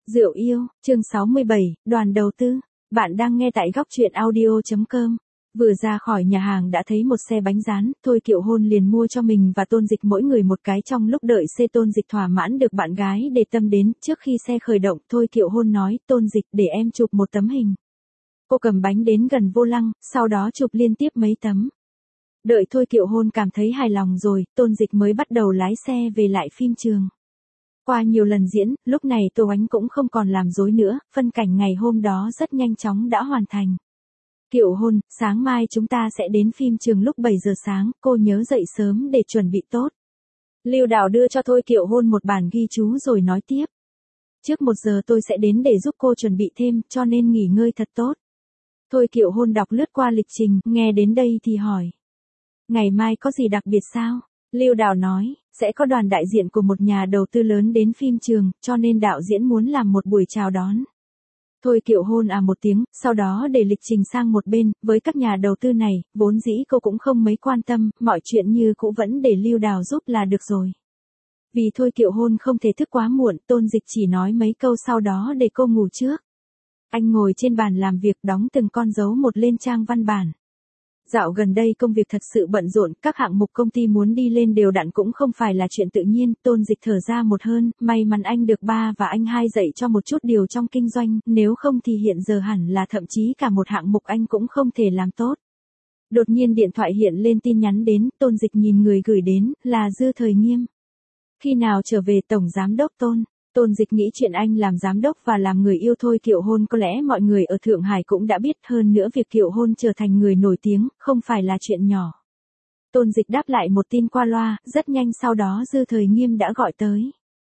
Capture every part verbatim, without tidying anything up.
Rượu yêu, chương sáu mươi bảy, đoàn đầu tư. Bạn đang nghe tại góc truyện audio chấm com. Vừa ra khỏi nhà hàng đã thấy một xe bánh rán, Thôi Kiệu Hôn liền mua cho mình và Tôn Dịch mỗi người một cái. Trong lúc đợi xe, Tôn Dịch thỏa mãn được bạn gái để tâm đến. Trước khi xe khởi động, Thôi Kiệu Hôn nói, Tôn Dịch, để em chụp một tấm hình. Cô cầm bánh đến gần vô lăng, sau đó chụp liên tiếp mấy tấm. Đợi Thôi Kiệu Hôn cảm thấy hài lòng rồi, Tôn Dịch mới bắt đầu lái xe về lại phim trường. Qua nhiều lần diễn, lúc này Tô Ánh cũng không còn làm dối nữa, phân cảnh ngày hôm đó rất nhanh chóng đã hoàn thành. Kiệu Hôn, sáng mai chúng ta sẽ đến phim trường lúc bảy giờ sáng, cô nhớ dậy sớm để chuẩn bị tốt. Lưu Đào đưa cho Thôi Kiệu Hôn một bản ghi chú rồi nói tiếp. Trước một giờ tôi sẽ đến để giúp cô chuẩn bị thêm, cho nên nghỉ ngơi thật tốt. Thôi Kiệu Hôn đọc lướt qua lịch trình, nghe đến đây thì hỏi. Ngày mai có gì đặc biệt sao? Lưu Đào nói, sẽ có đoàn đại diện của một nhà đầu tư lớn đến phim trường, cho nên đạo diễn muốn làm một buổi chào đón. Thôi Kiệu Hôn à một tiếng, sau đó để lịch trình sang một bên, với các nhà đầu tư này, vốn dĩ cô cũng không mấy quan tâm, mọi chuyện như cũ vẫn để Lưu Đào giúp là được rồi. Vì Thôi Kiệu Hôn không thể thức quá muộn, Tôn Dịch chỉ nói mấy câu sau đó để cô ngủ trước. Anh ngồi trên bàn làm việc đóng từng con dấu một lên trang văn bản. Dạo gần đây công việc thật sự bận rộn, các hạng mục công ty muốn đi lên đều đặn cũng không phải là chuyện tự nhiên. Tôn Dịch thở ra một hơi, may mắn anh được ba và anh hai dạy cho một chút điều trong kinh doanh, nếu không thì hiện giờ hẳn là thậm chí cả một hạng mục anh cũng không thể làm tốt. Đột nhiên điện thoại hiện lên tin nhắn đến, Tôn Dịch nhìn người gửi đến, là Dư Thời Nghiêm. Khi nào trở về Tổng Giám đốc Tôn? Tôn Dịch nghĩ chuyện anh làm giám đốc và làm người yêu Thôi Kiệu Hôn có lẽ mọi người ở Thượng Hải cũng đã biết, hơn nữa việc Kiệu Hôn trở thành người nổi tiếng, không phải là chuyện nhỏ. Tôn Dịch đáp lại một tin qua loa, rất nhanh sau đó Dư Thời Nghiêm đã gọi tới.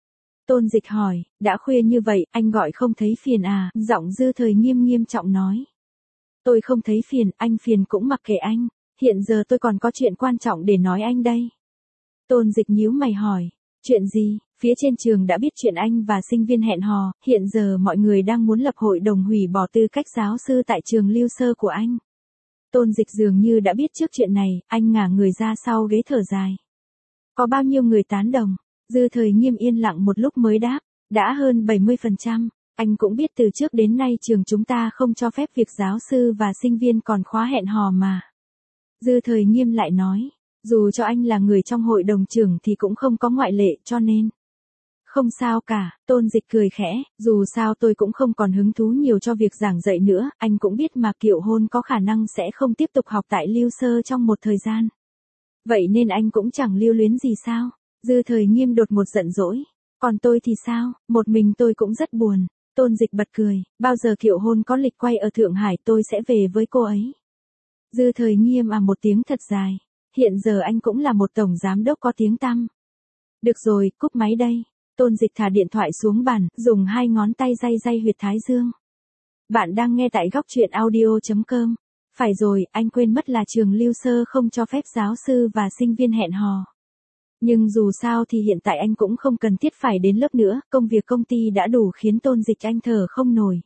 Tôn Dịch hỏi, đã khuya như vậy, anh gọi không thấy phiền à? Giọng Dư Thời Nghiêm nghiêm trọng nói. Tôi không thấy phiền, anh phiền cũng mặc kệ anh, hiện giờ tôi còn có chuyện quan trọng để nói anh đây. Tôn Dịch nhíu mày hỏi, chuyện gì? Phía trên trường đã biết chuyện anh và sinh viên hẹn hò, hiện giờ mọi người đang muốn lập hội đồng hủy bỏ tư cách giáo sư tại trường Lưu Sơ của anh. Tôn Dịch dường như đã biết trước chuyện này, anh ngả người ra sau ghế thở dài. Có bao nhiêu người tán đồng? Dư Thời Nghiêm yên lặng một lúc mới đáp, đã hơn bảy mươi phần trăm, anh cũng biết từ trước đến nay trường chúng ta không cho phép việc giáo sư và sinh viên còn khóa hẹn hò mà. Dư Thời Nghiêm lại nói, dù cho anh là người trong hội đồng trường thì cũng không có ngoại lệ, cho nên. Không sao cả, Tôn Dịch cười khẽ, dù sao tôi cũng không còn hứng thú nhiều cho việc giảng dạy nữa, anh cũng biết mà Kiệu Hôn có khả năng sẽ không tiếp tục học tại Lưu Sơ trong một thời gian. Vậy nên anh cũng chẳng lưu luyến gì sao? Dư Thời Nghiêm đột ngột giận dỗi. Còn tôi thì sao, một mình tôi cũng rất buồn. Tôn Dịch bật cười, bao giờ Kiệu Hôn có lịch quay ở Thượng Hải tôi sẽ về với cô ấy. Dư Thời Nghiêm à một tiếng thật dài, hiện giờ anh cũng là một tổng giám đốc có tiếng tăm. Được rồi, cúp máy đây. Tôn Dịch thả điện thoại xuống bàn, dùng hai ngón tay day day huyệt thái dương. Bạn đang nghe tại góc truyện audio chấm com. Phải rồi, anh quên mất là trường Lưu Sơ không cho phép giáo sư và sinh viên hẹn hò. Nhưng dù sao thì hiện tại anh cũng không cần thiết phải đến lớp nữa, công việc công ty đã đủ khiến Tôn Dịch anh thở không nổi.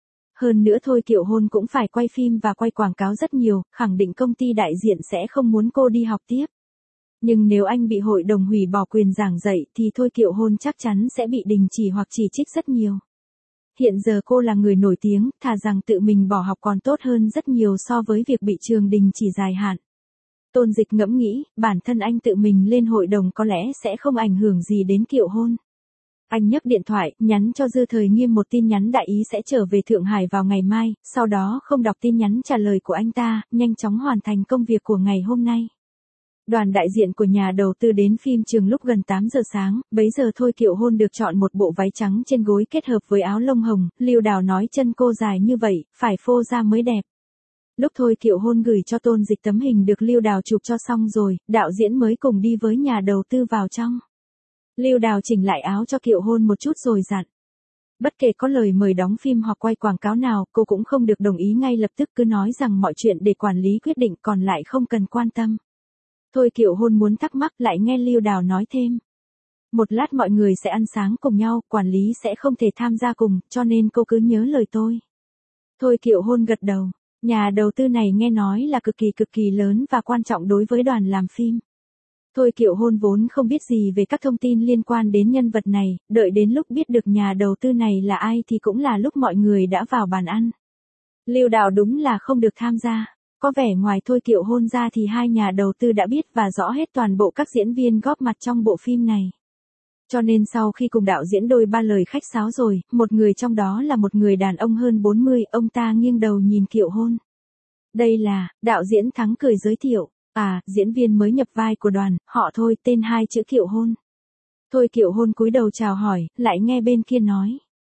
Hơn nữa Thôi Kiệu Hôn cũng phải quay phim và quay quảng cáo rất nhiều, khẳng định công ty đại diện sẽ không muốn cô đi học tiếp. Nhưng nếu anh bị hội đồng hủy bỏ quyền giảng dạy thì Thôi Kiệu Hôn chắc chắn sẽ bị đình chỉ hoặc chỉ trích rất nhiều. Hiện giờ cô là người nổi tiếng, thà rằng tự mình bỏ học còn tốt hơn rất nhiều so với việc bị trường đình chỉ dài hạn. Tôn Dịch ngẫm nghĩ, bản thân anh tự mình lên hội đồng có lẽ sẽ không ảnh hưởng gì đến Kiệu Hôn. Anh nhấc điện thoại, nhắn cho Dư Thời Nghiêm một tin nhắn đại ý sẽ trở về Thượng Hải vào ngày mai, sau đó không đọc tin nhắn trả lời của anh ta, nhanh chóng hoàn thành công việc của ngày hôm nay. Đoàn đại diện của nhà đầu tư đến phim trường lúc gần tám giờ sáng, bấy giờ Thôi Kiệu Hôn được chọn một bộ váy trắng trên gối kết hợp với áo lông hồng, Lưu Đào nói chân cô dài như vậy, phải phô ra mới đẹp. Lúc Thôi Kiệu Hôn gửi cho Tôn Dịch tấm hình được Lưu Đào chụp cho xong rồi, đạo diễn mới cùng đi với nhà đầu tư vào trong. Lưu Đào chỉnh lại áo cho Kiệu Hôn một chút rồi dặn. Bất kể có lời mời đóng phim hoặc quay quảng cáo nào, cô cũng không được đồng ý ngay lập tức, cứ nói rằng mọi chuyện để quản lý quyết định, còn lại không cần quan tâm. Thôi Kiệu Hôn muốn thắc mắc lại nghe Lưu Đào nói thêm. Một lát mọi người sẽ ăn sáng cùng nhau, quản lý sẽ không thể tham gia cùng, cho nên cô cứ nhớ lời tôi. Thôi Kiệu Hôn gật đầu, nhà đầu tư này nghe nói là cực kỳ cực kỳ lớn và quan trọng đối với đoàn làm phim. Thôi Kiệu Hôn vốn không biết gì về các thông tin liên quan đến nhân vật này, đợi đến lúc biết được nhà đầu tư này là ai thì cũng là lúc mọi người đã vào bàn ăn. Lưu Đào đúng là không được tham gia. Có vẻ ngoài Thôi Kiệu Hôn ra thì hai nhà đầu tư đã biết và rõ hết toàn bộ các diễn viên góp mặt trong bộ phim này. Cho nên sau khi cùng đạo diễn đôi ba lời khách sáo rồi, một người trong đó là một người đàn ông hơn bốn mươi, ông ta nghiêng đầu nhìn Kiệu Hôn. Đây là, đạo diễn Thắng cười giới thiệu, à, diễn viên mới nhập vai của đoàn, họ Thôi, tên hai chữ Kiệu Hôn. Thôi Kiệu Hôn cúi đầu chào hỏi, lại nghe bên kia nói.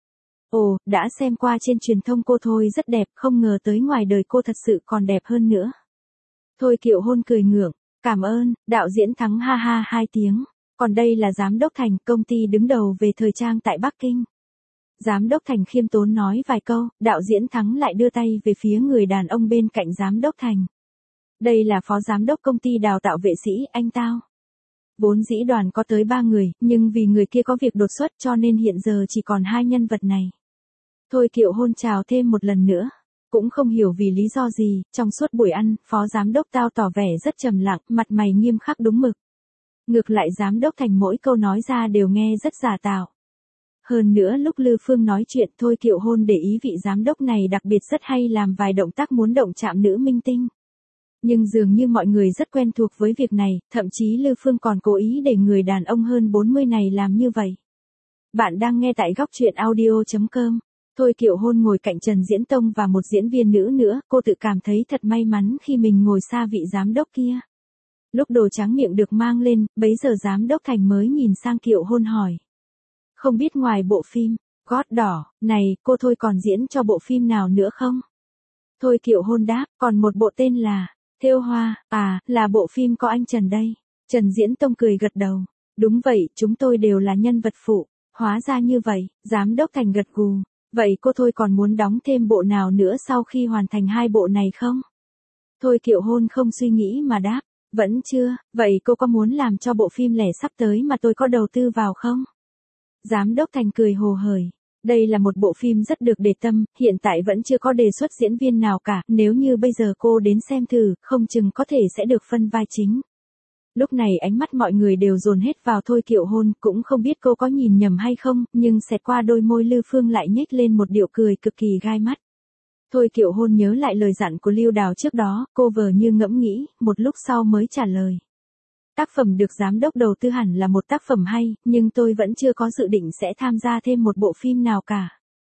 Ồ, đã xem qua trên truyền thông cô Thôi rất đẹp, không ngờ tới ngoài đời cô thật sự còn đẹp hơn nữa. Thôi Kiệu Hôn cười ngượng, cảm ơn, đạo diễn Thắng ha ha hai tiếng. Còn đây là Giám đốc Thành, công ty đứng đầu về thời trang tại Bắc Kinh. Giám đốc Thành khiêm tốn nói vài câu, đạo diễn Thắng lại đưa tay về phía người đàn ông bên cạnh Giám đốc Thành. Đây là phó giám đốc công ty đào tạo vệ sĩ, anh tao. Vốn dĩ đoàn có tới ba người, nhưng vì người kia có việc đột xuất cho nên hiện giờ chỉ còn hai nhân vật này. Thôi Kiệu Hôn chào thêm một lần nữa. Cũng không hiểu vì lý do gì, trong suốt buổi ăn, phó giám đốc tao tỏ vẻ rất trầm lặng, mặt mày nghiêm khắc đúng mực. Ngược lại giám đốc Thành mỗi câu nói ra đều nghe rất giả tạo. Hơn nữa lúc Lư Phương nói chuyện Thôi Kiệu Hôn để ý vị giám đốc này đặc biệt rất hay làm vài động tác muốn động chạm nữ minh tinh. Nhưng dường như mọi người rất quen thuộc với việc này, thậm chí Lư Phương còn cố ý để người đàn ông hơn bốn mươi này làm như vậy. Bạn đang nghe tại góc truyện audio chấm com. Thôi Kiệu Hôn ngồi cạnh Trần Diễn Tông và một diễn viên nữ nữa, cô tự cảm thấy thật may mắn khi mình ngồi xa vị giám đốc kia. Lúc đồ tráng miệng được mang lên, bấy giờ giám đốc Thành mới nhìn sang Kiệu Hôn hỏi. Không biết ngoài bộ phim, Gót Đỏ, này, cô Thôi còn diễn cho bộ phim nào nữa không? Thôi Kiệu Hôn đáp, còn một bộ tên là, Thêu Hoa, à, là bộ phim có anh Trần đây. Trần Diễn Tông cười gật đầu. Đúng vậy, chúng tôi đều là nhân vật phụ. Hóa ra như vậy, giám đốc Thành gật gù. Vậy cô Thôi còn muốn đóng thêm bộ nào nữa sau khi hoàn thành hai bộ này không? Thôi Kiệu Hôn không suy nghĩ mà đáp. Vẫn chưa, vậy cô có muốn làm cho bộ phim lẻ sắp tới mà tôi có đầu tư vào không? Giám đốc Thành cười hồ hởi. Đây là một bộ phim rất được để tâm, hiện tại vẫn chưa có đề xuất diễn viên nào cả, nếu như bây giờ cô đến xem thử, không chừng có thể sẽ được phân vai chính. Lúc này ánh mắt mọi người đều dồn hết vào Thôi Kiệu Hôn, cũng không biết cô có nhìn nhầm hay không, nhưng xẹt qua đôi môi Lư Phương lại nhếch lên một điệu cười cực kỳ gai mắt. Thôi Kiệu Hôn nhớ lại lời dặn của Lưu Đào trước đó, cô vờ như ngẫm nghĩ, một lúc sau mới trả lời. Tác phẩm được giám đốc đầu tư hẳn là một tác phẩm hay, nhưng tôi vẫn chưa có dự định sẽ tham gia thêm một bộ phim nào cả.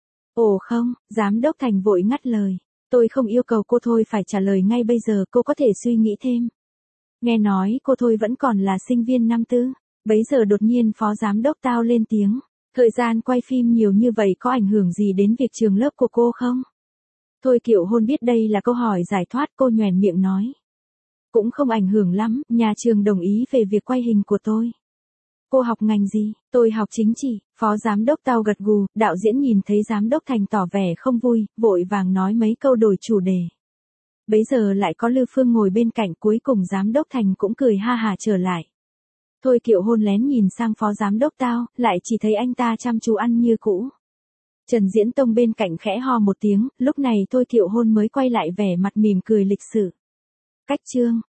Ồ không, giám đốc Thành vội ngắt lời. Tôi không yêu cầu cô Thôi phải trả lời ngay bây giờ, cô có thể suy nghĩ thêm. Nghe nói cô Thôi vẫn còn là sinh viên năm tư. Bấy giờ đột nhiên phó giám đốc tao lên tiếng. Thời gian quay phim nhiều như vậy có ảnh hưởng gì đến việc trường lớp của cô không? Thôi Kiệu Hôn biết đây là câu hỏi giải thoát, cô nhoẻn miệng nói. Cũng không ảnh hưởng lắm, nhà trường đồng ý về việc quay hình của tôi. Cô học ngành gì? Tôi học chính trị, phó giám đốc tao gật gù, đạo diễn nhìn thấy giám đốc Thành tỏ vẻ không vui, vội vàng nói mấy câu đổi chủ đề. Bấy giờ lại có Lư Phương ngồi bên cạnh, cuối cùng giám đốc Thành cũng cười ha hà trở lại. Thôi Kiệu Hôn lén nhìn sang phó giám đốc tao, lại chỉ thấy anh ta chăm chú ăn như cũ. Trần Diễn Tông bên cạnh khẽ ho một tiếng, lúc này Thôi Kiệu Hôn mới quay lại vẻ mặt mỉm cười lịch sự. Cách chương